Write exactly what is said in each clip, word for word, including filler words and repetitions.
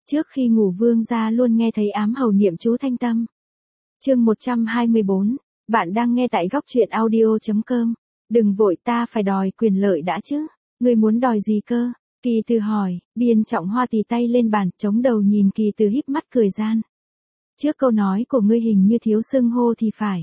Trước khi ngủ vương gia luôn nghe thấy ám hầu niệm chú thanh tâm. Chương một trăm hai mươi bốn, bạn đang nghe tại góc truyện audio chấm com. Đừng vội, ta phải đòi quyền lợi đã chứ. Ngươi muốn đòi gì cơ? Kỳ Từ hỏi. Biên Trọng Hoa tì tay lên bàn, chống đầu nhìn Kỳ Từ híp mắt cười gian. Trước câu nói của ngươi hình như thiếu xưng hô thì phải.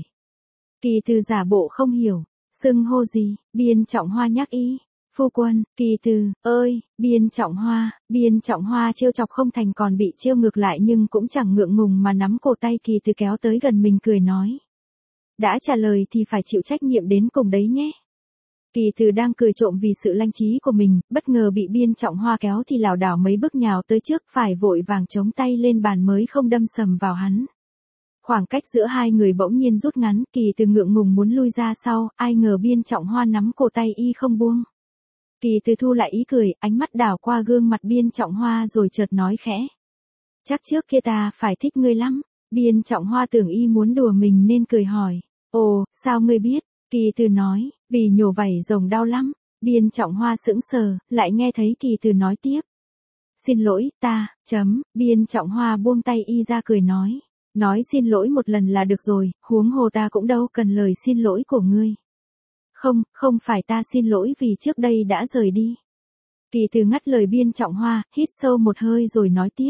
Kỳ Từ giả bộ không hiểu. Xưng hô gì? Biên Trọng Hoa nhắc ý. Phu quân. Kỳ Từ, ơi, Biên Trọng Hoa. Biên Trọng Hoa trêu chọc không thành còn bị trêu ngược lại, nhưng cũng chẳng ngượng ngùng mà nắm cổ tay Kỳ Từ kéo tới gần mình cười nói. Đã trả lời thì phải chịu trách nhiệm đến cùng đấy nhé. Kỳ Từ đang cười trộm vì sự lanh trí của mình, bất ngờ bị Biên Trọng Hoa kéo thì lảo đảo mấy bước nhào tới trước, phải vội vàng chống tay lên bàn mới không đâm sầm vào hắn. Khoảng cách giữa hai người bỗng nhiên rút ngắn, Kỳ Từ ngượng ngùng muốn lui ra sau, ai ngờ Biên Trọng Hoa nắm cổ tay y không buông. Kỳ Từ thu lại ý cười, ánh mắt đảo qua gương mặt Biên Trọng Hoa rồi chợt nói khẽ. Chắc trước kia ta phải thích ngươi lắm. Biên Trọng Hoa tưởng y muốn đùa mình nên cười hỏi. Ồ, sao ngươi biết? Kỳ Từ nói, vì nhổ vảy rồng đau lắm. Biên Trọng Hoa sững sờ, lại nghe thấy Kỳ Từ nói tiếp. Xin lỗi, ta, chấm, Biên Trọng Hoa buông tay y ra cười nói. Nói xin lỗi một lần là được rồi, huống hồ ta cũng đâu cần lời xin lỗi của ngươi. Không, không phải ta xin lỗi vì trước đây đã rời đi. Kỳ Từ ngắt lời Biên Trọng Hoa, hít sâu một hơi rồi nói tiếp.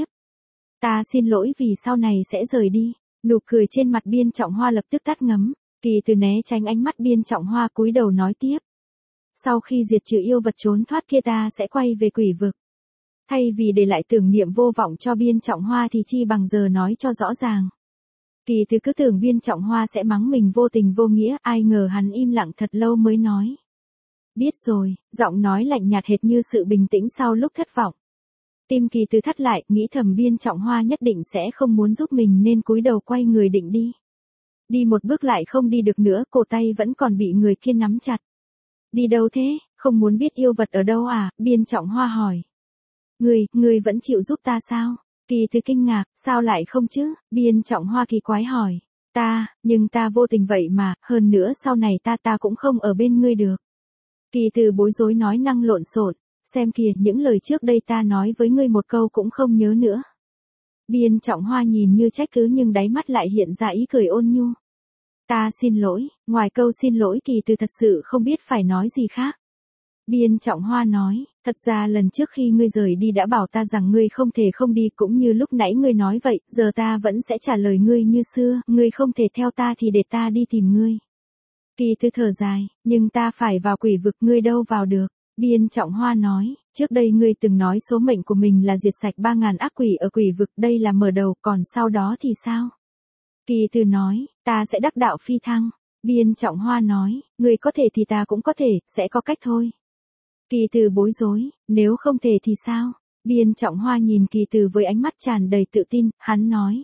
Ta xin lỗi vì sau này sẽ rời đi. Nụ cười trên mặt Biên Trọng Hoa lập tức tắt ngấm. Kỳ Từ né tránh ánh mắt Biên Trọng Hoa cúi đầu nói tiếp. Sau khi diệt trừ yêu vật trốn thoát kia ta sẽ quay về quỷ vực. Thay vì để lại tưởng niệm vô vọng cho Biên Trọng Hoa thì chi bằng giờ nói cho rõ ràng. Kỳ Từ cứ tưởng Biên Trọng Hoa sẽ mắng mình vô tình vô nghĩa, ai ngờ hắn im lặng thật lâu mới nói. Biết rồi, giọng nói lạnh nhạt hệt như sự bình tĩnh sau lúc thất vọng. Tim Kỳ Từ thắt lại, nghĩ thầm Biên Trọng Hoa nhất định sẽ không muốn giúp mình nên cúi đầu quay người định đi. Đi một bước lại không đi được nữa, cổ tay vẫn còn bị người kia nắm chặt. Đi đâu thế, không muốn biết yêu vật ở đâu à? Biên Trọng Hoa hỏi. Người, người vẫn chịu giúp ta sao? Kỳ Từ kinh ngạc, sao lại không chứ? Biên Trọng Hoa kỳ quái hỏi. Ta, nhưng ta vô tình vậy mà, hơn nữa sau này ta ta cũng không ở bên ngươi được. Kỳ Từ bối rối nói năng lộn xộn, xem kìa, những lời trước đây ta nói với ngươi một câu cũng không nhớ nữa. Biên Trọng Hoa nhìn như trách cứ nhưng đáy mắt lại hiện ra ý cười ôn nhu. Ta xin lỗi, ngoài câu xin lỗi Kỳ Từ thật sự không biết phải nói gì khác. Biên Trọng Hoa nói, thật ra lần trước khi ngươi rời đi đã bảo ta rằng ngươi không thể không đi, cũng như lúc nãy ngươi nói vậy, giờ ta vẫn sẽ trả lời ngươi như xưa, ngươi không thể theo ta thì để ta đi tìm ngươi. Kỳ Từ thở dài, nhưng ta phải vào quỷ vực, ngươi đâu vào được. Biên Trọng Hoa nói, trước đây ngươi từng nói số mệnh của mình là diệt sạch ba ngàn ác quỷ ở quỷ vực, đây là mở đầu, còn sau đó thì sao? Kỳ Từ nói, ta sẽ đắc đạo phi thăng. Biên Trọng Hoa nói, ngươi có thể thì ta cũng có thể, sẽ có cách thôi. Kỳ Từ bối rối, nếu không thể thì sao? Biên Trọng Hoa nhìn Kỳ Từ với ánh mắt tràn đầy tự tin, hắn nói.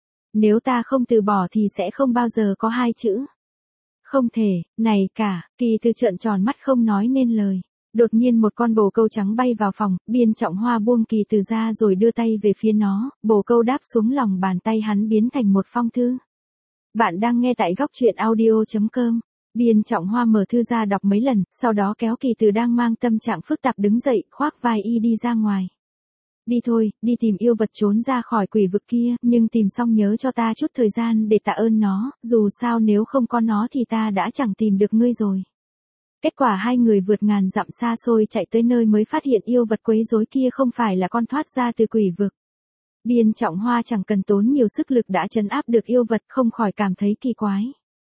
Nếu ta không từ bỏ thì sẽ không bao giờ có hai chữ. Không thể, này cả, Kỳ Từ trợn tròn mắt không nói nên lời. Đột nhiên một con bồ câu trắng bay vào phòng, Biên Trọng Hoa buông Kỳ Từ ra rồi đưa tay về phía nó, bồ câu đáp xuống lòng bàn tay hắn biến thành một phong thư. Bạn đang nghe tại góc truyện audio chấm com. Biên Trọng Hoa mở thư ra đọc mấy lần, sau đó kéo Kỳ Từ đang mang tâm trạng phức tạp đứng dậy, khoác vai y đi ra ngoài. Đi thôi, đi tìm yêu vật trốn ra khỏi quỷ vực kia, nhưng tìm xong nhớ cho ta chút thời gian để tạ ơn nó, dù sao nếu không có nó thì ta đã chẳng tìm được ngươi rồi. Kết quả hai người vượt ngàn dặm xa xôi chạy tới nơi mới phát hiện yêu vật quấy rối kia không phải là con thoát ra từ quỷ vực. Biên Trọng Hoa chẳng cần tốn nhiều sức lực đã trấn áp được yêu vật, không khỏi cảm thấy kỳ quái.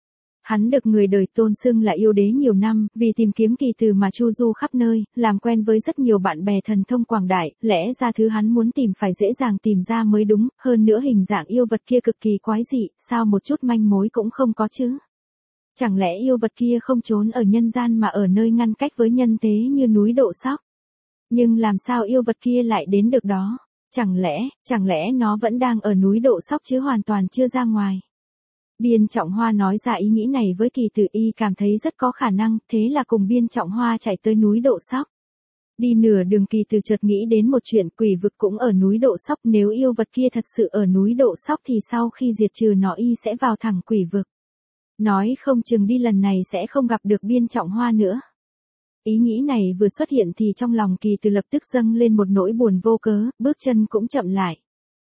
Hắn được người đời tôn xưng là yêu đế nhiều năm, vì tìm kiếm Kỳ Từ mà chu du khắp nơi, làm quen với rất nhiều bạn bè thần thông quảng đại, lẽ ra thứ hắn muốn tìm phải dễ dàng tìm ra mới đúng, hơn nữa hình dạng yêu vật kia cực kỳ quái dị, sao một chút manh mối cũng không có chứ? Chẳng lẽ yêu vật kia không trốn ở nhân gian mà ở nơi ngăn cách với nhân thế như núi Độ Sóc? Nhưng làm sao yêu vật kia lại đến được đó? Chẳng lẽ, chẳng lẽ nó vẫn đang ở núi Độ Sóc chứ hoàn toàn chưa ra ngoài? Biên Trọng Hoa nói ra ý nghĩ này với Kỳ Từ, y cảm thấy rất có khả năng, thế là cùng Biên Trọng Hoa chạy tới núi Độ Sóc. Đi nửa đường Kỳ Từ chợt nghĩ đến một chuyện, quỷ vực cũng ở núi Độ Sóc, nếu yêu vật kia thật sự ở núi Độ Sóc thì sau khi diệt trừ nó y sẽ vào thẳng quỷ vực. Nói không chừng đi lần này sẽ không gặp được Biên Trọng Hoa nữa. Ý nghĩ này vừa xuất hiện thì trong lòng Kỳ Từ lập tức dâng lên một nỗi buồn vô cớ, bước chân cũng chậm lại.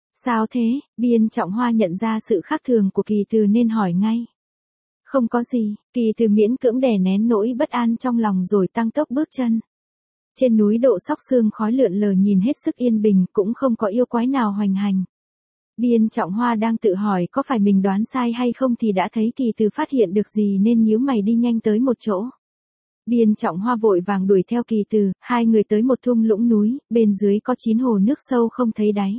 Sao thế? Biên Trọng Hoa nhận ra sự khác thường của Kỳ Từ nên hỏi ngay. Không có gì, Kỳ Từ miễn cưỡng đè nén nỗi bất an trong lòng rồi tăng tốc bước chân. Trên núi độ sóc sương khói lượn lờ nhìn hết sức yên bình, cũng không có yêu quái nào hoành hành. Biên Trọng Hoa đang tự hỏi có phải mình đoán sai hay không thì đã thấy Kỳ Từ phát hiện được gì nên nhíu mày đi nhanh tới một chỗ. Biên Trọng Hoa vội vàng đuổi theo Kỳ Từ, hai người tới một thung lũng núi, bên dưới có chín hồ nước sâu không thấy đáy.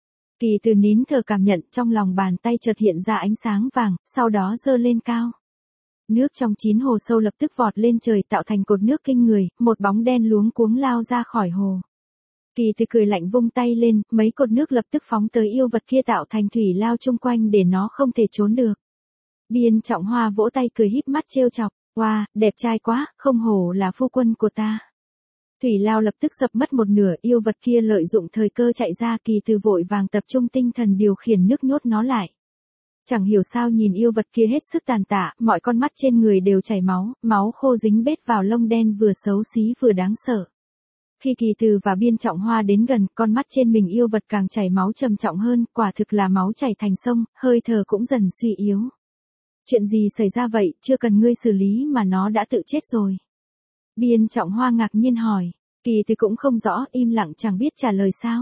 Kỳ Từ nín thở cảm nhận, trong lòng bàn tay chợt hiện ra ánh sáng vàng, sau đó giơ lên cao. Nước trong chín hồ sâu lập tức vọt lên trời tạo thành cột nước kinh người, một bóng đen luống cuống lao ra khỏi hồ. Kỳ Từ cười lạnh vung tay lên, mấy cột nước lập tức phóng tới yêu vật kia tạo thành thủy lao chung quanh để nó không thể trốn được. Biên Trọng Hoa vỗ tay cười híp mắt trêu chọc, wow, đẹp trai quá, không hổ là phu quân của ta. Thủy lao lập tức sập mất một nửa, yêu vật kia lợi dụng thời cơ chạy ra, Kỳ Từ vội vàng tập trung tinh thần điều khiển nước nhốt nó lại. Chẳng hiểu sao nhìn yêu vật kia hết sức tàn tạ, mọi con mắt trên người đều chảy máu, máu khô dính bết vào lông đen vừa xấu xí vừa đáng sợ. Khi Kỳ Từ và Biên Trọng Hoa đến gần, con mắt trên mình yêu vật càng chảy máu trầm trọng hơn, quả thực là máu chảy thành sông, hơi thở cũng dần suy yếu. Chuyện gì xảy ra vậy, chưa cần ngươi xử lý mà nó đã tự chết rồi. Biên Trọng Hoa ngạc nhiên hỏi, Kỳ Từ cũng không rõ, im lặng chẳng biết trả lời sao.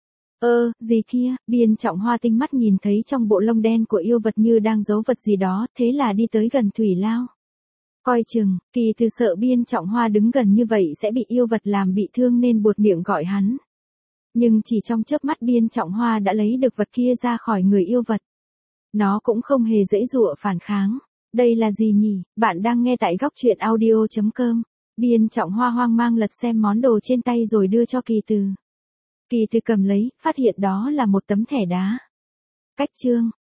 Ơ, gì kia, Biên Trọng Hoa tinh mắt nhìn thấy trong bộ lông đen của yêu vật như đang giấu vật gì đó, thế là đi tới gần thủy lao. Coi chừng, Kỳ Từ sợ Biên Trọng Hoa đứng gần như vậy sẽ bị yêu vật làm bị thương nên buột miệng gọi hắn. Nhưng chỉ trong chớp mắt Biên Trọng Hoa đã lấy được vật kia ra khỏi người yêu vật. Nó cũng không hề dễ dụa phản kháng. Đây là gì nhỉ? Bạn đang nghe tại góc truyện audio chấm com. Biên Trọng Hoa hoang mang lật xem món đồ trên tay rồi đưa cho Kỳ Từ. Kỳ Từ cầm lấy, phát hiện đó là một tấm thẻ đá. Cách chương,